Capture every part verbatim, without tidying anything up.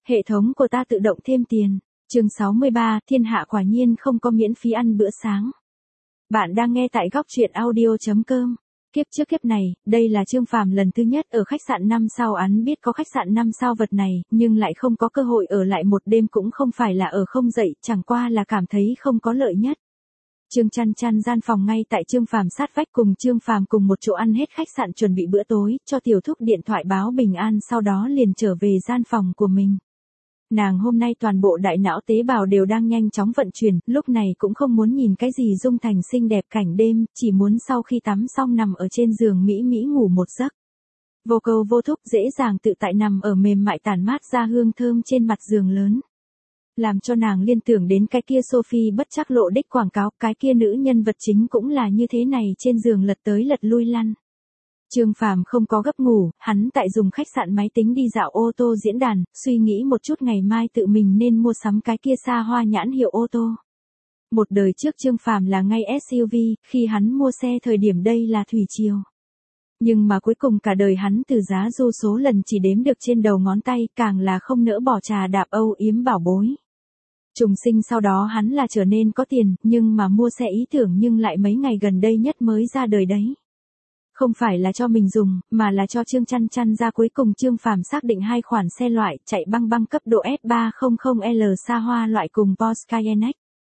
Hệ thống của ta tự động thêm tiền. Chương sáu mươi ba, thiên hạ quả nhiên không có miễn phí ăn bữa sáng. Bạn đang nghe tại góc truyện audio chấm com. Kiếp trước kiếp này, đây là Trương Phàm lần thứ nhất ở khách sạn năm sao. Hắn biết có khách sạn năm sao vật này, nhưng lại không có cơ hội ở lại một đêm, cũng không phải là ở không dậy, chẳng qua là cảm thấy không có lợi nhất. Trương Chăn Chăn gian phòng ngay tại Trương Phàm sát vách, cùng Trương Phàm cùng một chỗ ăn hết khách sạn chuẩn bị bữa tối, cho tiểu thúc điện thoại báo bình an, sau đó liền trở về gian phòng của mình. Nàng hôm nay toàn bộ đại não tế bào đều đang nhanh chóng vận chuyển, lúc này cũng không muốn nhìn cái gì dung thành xinh đẹp cảnh đêm, chỉ muốn sau khi tắm xong nằm ở trên giường mỹ mỹ ngủ một giấc. Vô câu vô thúc dễ dàng tự tại nằm ở mềm mại tản mát ra hương thơm trên mặt giường lớn. Làm cho nàng liên tưởng đến cái kia Sophie bất trắc lộ đích quảng cáo, cái kia nữ nhân vật chính cũng là như thế này, trên giường lật tới lật lui lăn. Trương Phàm không có gấp ngủ, hắn tại dùng khách sạn máy tính đi dạo ô tô diễn đàn, suy nghĩ một chút ngày mai tự mình nên mua sắm cái kia xa hoa nhãn hiệu ô tô. Một đời trước Trương Phàm là ngay ét u vê, khi hắn mua xe thời điểm đây là thủy triều. Nhưng mà cuối cùng cả đời hắn từ giá du số lần chỉ đếm được trên đầu ngón tay, càng là không nỡ bỏ trà đạp âu yếm bảo bối. Trùng sinh sau đó hắn là trở nên có tiền, nhưng mà mua xe ý tưởng nhưng lại mấy ngày gần đây nhất mới ra đời đấy. Không phải là cho mình dùng, mà là cho Trương Chăn Chăn ra. Cuối cùng Trương Phàm xác định hai khoản xe loại, chạy băng băng cấp độ S ba trăm L xa hoa loại cùng Porsche Cayenne.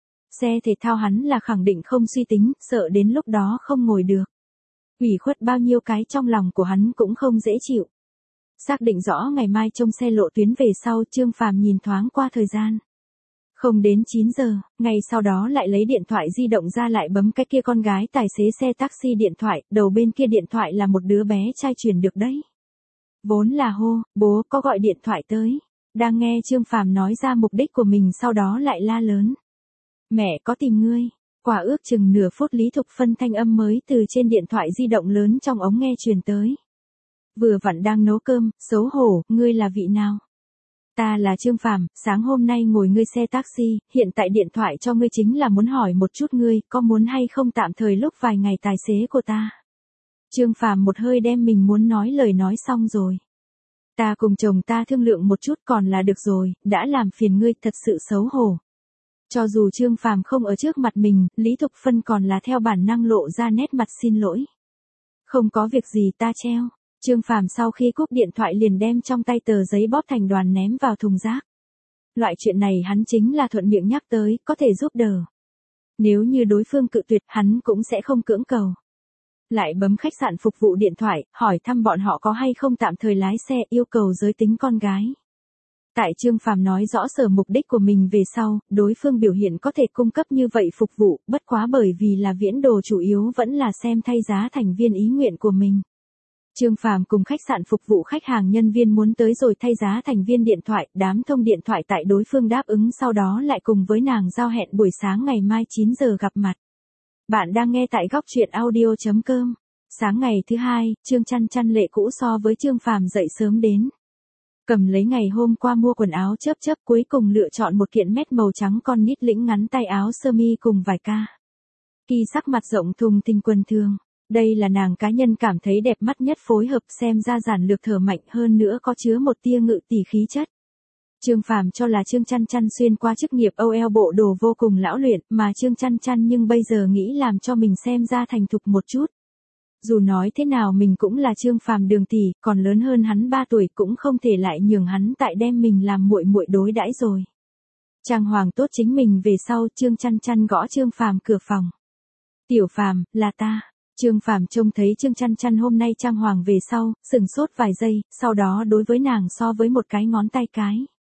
Xe thể thao hắn là khẳng định không suy tính, sợ đến lúc đó không ngồi được. Ủy khuất bao nhiêu cái trong lòng của hắn cũng không dễ chịu. Xác định rõ ngày mai trông xe lộ tuyến về sau, Trương Phàm nhìn thoáng qua thời gian. Không đến chín giờ, ngày sau đó lại lấy điện thoại di động ra, lại bấm cái kia con gái tài xế xe taxi điện thoại, đầu bên kia điện thoại là một đứa bé trai truyền được đấy. Vốn là hô, bố có gọi điện thoại tới. Đang nghe Trương Phàm nói ra mục đích của mình, sau đó lại la lớn. Mẹ có tìm ngươi. Quả ước chừng nửa phút Lý Thục Phân thanh âm mới từ trên điện thoại di động lớn trong ống nghe truyền tới. Vừa vặn đang nấu cơm, xấu hổ, ngươi là vị nào? Ta là Trương Phàm, sáng hôm nay ngồi ngươi xe taxi, hiện tại điện thoại cho ngươi chính là muốn hỏi một chút ngươi, có muốn hay không tạm thời lúc vài ngày tài xế của ta. Trương Phàm một hơi đem mình muốn nói lời nói xong rồi. Ta cùng chồng ta thương lượng một chút còn là được rồi, đã làm phiền ngươi, thật sự xấu hổ. Cho dù Trương Phàm không ở trước mặt mình, Lý Thục Phân còn là theo bản năng lộ ra nét mặt xin lỗi. Không có việc gì, ta treo. Trương Phàm sau khi cúp điện thoại liền đem trong tay tờ giấy bóp thành đoàn ném vào thùng rác. Loại chuyện này hắn chính là thuận miệng nhắc tới, có thể giúp đỡ. Nếu như đối phương cự tuyệt, hắn cũng sẽ không cưỡng cầu. Lại bấm khách sạn phục vụ điện thoại, hỏi thăm bọn họ có hay không tạm thời lái xe, yêu cầu giới tính con gái. Tại Trương Phàm nói rõ sở mục đích của mình về sau, đối phương biểu hiện có thể cung cấp như vậy phục vụ, bất quá bởi vì là viễn đồ chủ yếu vẫn là xem thay giá thành viên ý nguyện của mình. Trương Phàm cùng khách sạn phục vụ khách hàng nhân viên muốn tới rồi thay giá thành viên điện thoại, đám thông điện thoại tại đối phương đáp ứng, sau đó lại cùng với nàng giao hẹn buổi sáng ngày mai chín giờ gặp mặt. Bạn đang nghe tại góc truyện audio chấm com. Sáng ngày thứ hai, Trương Chăn Chăn lệ cũ so với Trương Phàm dậy sớm đến. Cầm lấy ngày hôm qua mua quần áo chớp chớp, cuối cùng lựa chọn một kiện mét màu trắng con nít lĩnh ngắn tay áo sơ mi cùng vài ca. Kỳ sắc mặt rộng thùng thình quần thường. Đây là nàng cá nhân cảm thấy đẹp mắt nhất, phối hợp xem ra giản lược thở mạnh, hơn nữa có chứa một tia ngự tỷ khí chất. Trương Phàm cho là Trương Chăn Chăn xuyên qua chức nghiệp ô lờ bộ đồ vô cùng lão luyện, mà Trương Chăn Chăn nhưng bây giờ nghĩ làm cho mình xem ra thành thục một chút. Dù nói thế nào mình cũng là Trương Phàm đường tỷ, còn lớn hơn hắn ba tuổi, cũng không thể lại nhường hắn tại đem mình làm muội muội đối đãi rồi. Trang hoàng tốt chính mình về sau, Trương Chăn Chăn gõ Trương Phàm cửa phòng. Tiểu Phàm, là ta. Trương Phàm trông thấy Trương Chăn Chăn hôm nay trang hoàng về sau, sừng sốt vài giây, sau đó đối với nàng so với một cái ngón tay cái.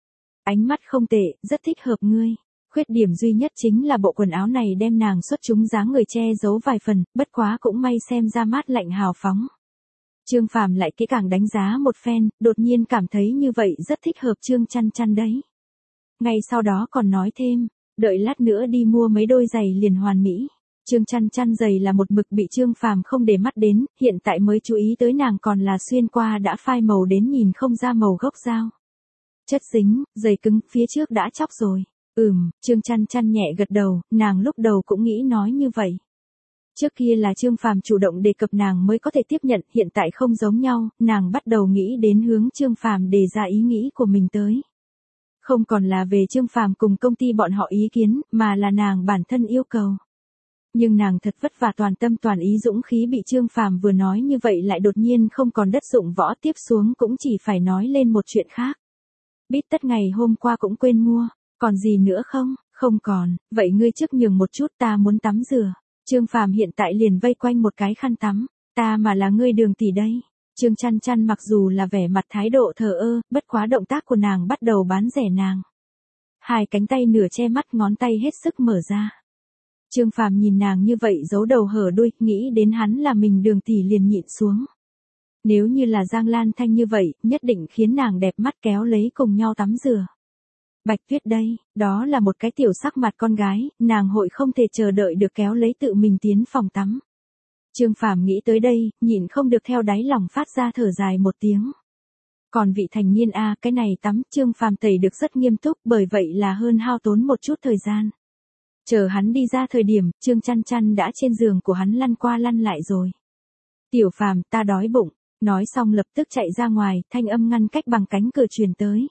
Ánh mắt không tệ, rất thích hợp ngươi. Khuyết điểm duy nhất chính là bộ quần áo này đem nàng xuất chúng dáng người che giấu vài phần, bất quá cũng may xem ra mát lạnh hào phóng. Trương Phàm lại kỹ càng đánh giá một phen, đột nhiên cảm thấy như vậy rất thích hợp Trương Chăn Chăn đấy. Ngay sau đó còn nói thêm, đợi lát nữa đi mua mấy đôi giày liền hoàn mỹ. Trương Chăn Chăn giày là một mực bị Trương Phàm không để mắt đến, hiện tại mới chú ý tới nàng còn là xuyên qua đã phai màu đến nhìn không ra màu gốc dao. Chất dính, giày cứng, phía trước đã chóc rồi. Ừm, Trương Chăn Chăn nhẹ gật đầu, nàng lúc đầu cũng nghĩ nói như vậy. Trước kia là Trương Phàm chủ động đề cập nàng mới có thể tiếp nhận, hiện tại không giống nhau, nàng bắt đầu nghĩ đến hướng Trương Phàm đề ra ý nghĩ của mình tới. Không còn là về Trương Phàm cùng công ty bọn họ ý kiến, mà là nàng bản thân yêu cầu. Nhưng nàng thật vất vả toàn tâm toàn ý dũng khí bị Trương Phàm vừa nói như vậy lại đột nhiên không còn đất dụng võ, tiếp xuống cũng chỉ phải nói lên một chuyện khác. Bít tất ngày hôm qua cũng quên mua, còn gì nữa không? Không còn, vậy ngươi trước nhường một chút, ta muốn tắm rửa. Trương Phàm hiện tại liền vây quanh một cái khăn tắm, ta mà là ngươi Đường tỷ đây. Trương Chăn Chăn mặc dù là vẻ mặt thái độ thờ ơ, bất quá động tác của nàng bắt đầu bán rẻ nàng. Hai cánh tay nửa che mắt, ngón tay hết sức mở ra. Trương Phàm nhìn nàng như vậy giấu đầu hở đuôi, nghĩ đến hắn là mình Đường tỷ liền nhịn xuống. Nếu như là Giang Lan Thanh như vậy, nhất định khiến nàng đẹp mắt kéo lấy cùng nhau tắm rửa. Bạch Tuyết đây, đó là một cái tiểu sắc mặt con gái, nàng hội không thể chờ đợi được kéo lấy tự mình tiến phòng tắm. Trương Phàm nghĩ tới đây, nhịn không được theo đáy lòng phát ra thở dài một tiếng. Còn vị thành niên a, cái này tắm, Trương Phàm tẩy được rất nghiêm túc, bởi vậy là hơn hao tốn một chút thời gian. Chờ hắn đi ra thời điểm, Trương Chăn Chăn đã trên giường của hắn lăn qua lăn lại rồi. Tiểu Phàm, ta đói bụng, nói xong lập tức chạy ra ngoài, thanh âm ngăn cách bằng cánh cửa truyền tới.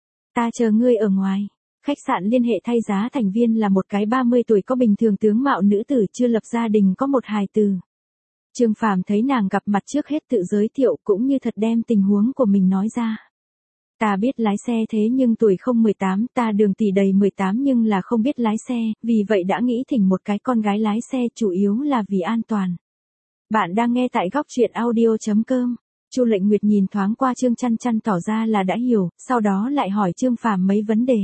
Ta chờ ngươi ở ngoài. Khách sạn liên hệ thay giá thành viên là một cái ba mươi tuổi có bình thường tướng mạo nữ tử, chưa lập gia đình, có một hài tử. Trương Phàm thấy nàng gặp mặt trước hết tự giới thiệu, cũng như thật đem tình huống của mình nói ra. Ta biết lái xe thế nhưng tuổi không mười tám, ta Đường tỷ đầy mười tám nhưng là không biết lái xe, vì vậy đã nghĩ thỉnh một cái con gái lái xe, chủ yếu là vì an toàn. Bạn đang nghe tại góc truyện audio chấm com. Chu Lệnh Nguyệt nhìn thoáng qua Trương Chăn Chăn tỏ ra là đã hiểu, sau đó lại hỏi Trương Phàm mấy vấn đề.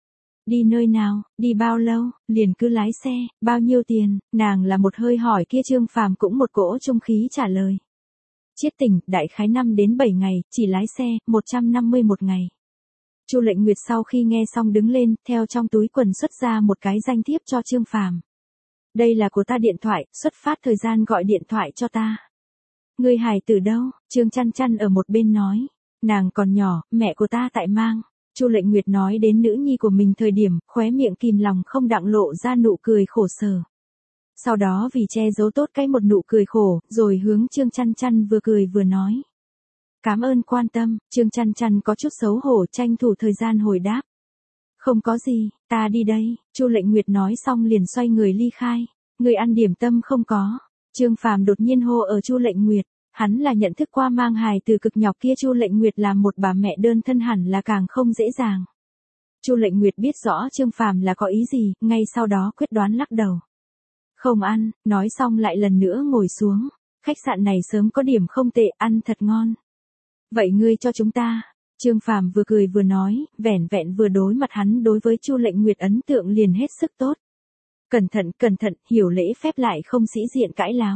Đi nơi nào, đi bao lâu, liền cứ lái xe, bao nhiêu tiền, nàng là một hơi hỏi kia Trương Phàm cũng một cỗ trung khí trả lời. Chiết Tình, đại khái năm đến bảy ngày, chỉ lái xe, một trăm năm mươi một ngày. Chu Lệnh Nguyệt sau khi nghe xong đứng lên, theo trong túi quần xuất ra một cái danh thiếp cho Trương Phàm. Đây là của ta điện thoại, xuất phát thời gian gọi điện thoại cho ta. Người hài tử đâu? Trương Chăn Chăn ở một bên nói. Nàng còn nhỏ, mẹ của ta tại mang. Chu Lệnh Nguyệt nói đến nữ nhi của mình thời điểm, khóe miệng kìm lòng không đặng lộ ra nụ cười khổ sở. Sau đó vì che giấu tốt cái một nụ cười khổ, rồi hướng Trương Chăn Chăn vừa cười vừa nói. Cảm ơn quan tâm, Trương Chăn Chăn có chút xấu hổ, tranh thủ thời gian hồi đáp. Không có gì, ta đi đây. Chu Lệnh Nguyệt nói xong liền xoay người ly khai. Người ăn điểm tâm không có. Trương Phàm đột nhiên hô ở Chu Lệnh Nguyệt, hắn là nhận thức qua mang hài từ cực nhọc kia, Chu Lệnh Nguyệt là một bà mẹ đơn thân hẳn là càng không dễ dàng. Chu Lệnh Nguyệt biết rõ Trương Phàm là có ý gì, ngay sau đó quyết đoán lắc đầu. Không ăn, nói xong lại lần nữa ngồi xuống, khách sạn này sớm có điểm không tệ, ăn thật ngon. Vậy ngươi cho chúng ta. Trương Phàm vừa cười vừa nói, vẻn vẹn vừa đối mặt hắn đối với Chu Lệnh Nguyệt ấn tượng liền hết sức tốt. Cẩn thận, cẩn thận, hiểu lễ phép lại không sĩ diện cãi láo.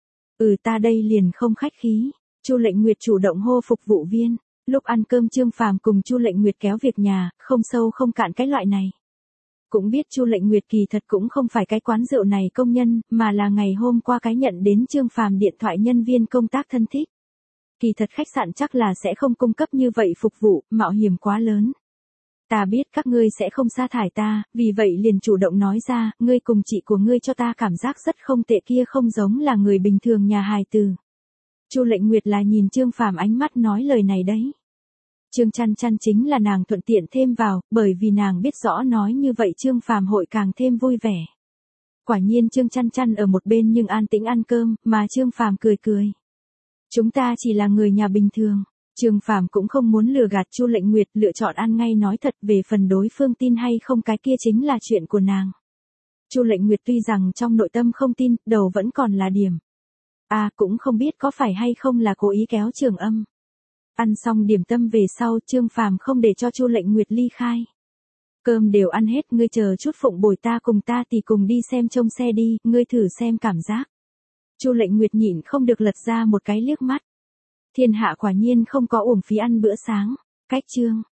Ừ, ta đây liền không khách khí. Chu Lệnh Nguyệt chủ động hô phục vụ viên. Lúc ăn cơm Trương Phàm cùng Chu Lệnh Nguyệt kéo việc nhà, không sâu không cạn cái loại này. Cũng biết Chu Lệnh Nguyệt kỳ thật cũng không phải cái quán rượu này công nhân, mà là ngày hôm qua cái nhận đến Trương Phàm điện thoại nhân viên công tác thân thích. Kỳ thật khách sạn chắc là sẽ không cung cấp như vậy phục vụ, mạo hiểm quá lớn. Ta biết các ngươi sẽ không sa thải ta, vì vậy liền chủ động nói ra, ngươi cùng chị của ngươi cho ta cảm giác rất không tệ, kia không giống là người bình thường nhà hài tử. Chu Lệnh Nguyệt là nhìn Trương Phàm ánh mắt nói lời này đấy. Trương Chăn Chăn chính là nàng thuận tiện thêm vào, bởi vì nàng biết rõ nói như vậy Trương Phàm hội càng thêm vui vẻ. Quả nhiên Trương Chăn Chăn ở một bên nhưng an tĩnh ăn cơm, mà Trương Phàm cười cười. Chúng ta chỉ là người nhà bình thường. Trương Phàm cũng không muốn lừa gạt Chu Lệnh Nguyệt, lựa chọn ăn ngay nói thật, về phần đối phương tin hay không cái kia chính là chuyện của nàng. Chu Lệnh Nguyệt tuy rằng trong nội tâm không tin, đầu vẫn còn là điểm. À, cũng không biết có phải hay không là cố ý kéo trường âm. Ăn xong điểm tâm về sau, Trương Phàm không để cho Chu Lệnh Nguyệt ly khai. Cơm đều ăn hết, ngươi chờ chút phụng bồi ta cùng ta thì cùng đi xem trông xe đi, ngươi thử xem cảm giác. Chu Lệnh Nguyệt nhịn không được lật ra một cái liếc mắt. Thiên hạ quả nhiên không có uổng phí ăn bữa sáng. Cách chương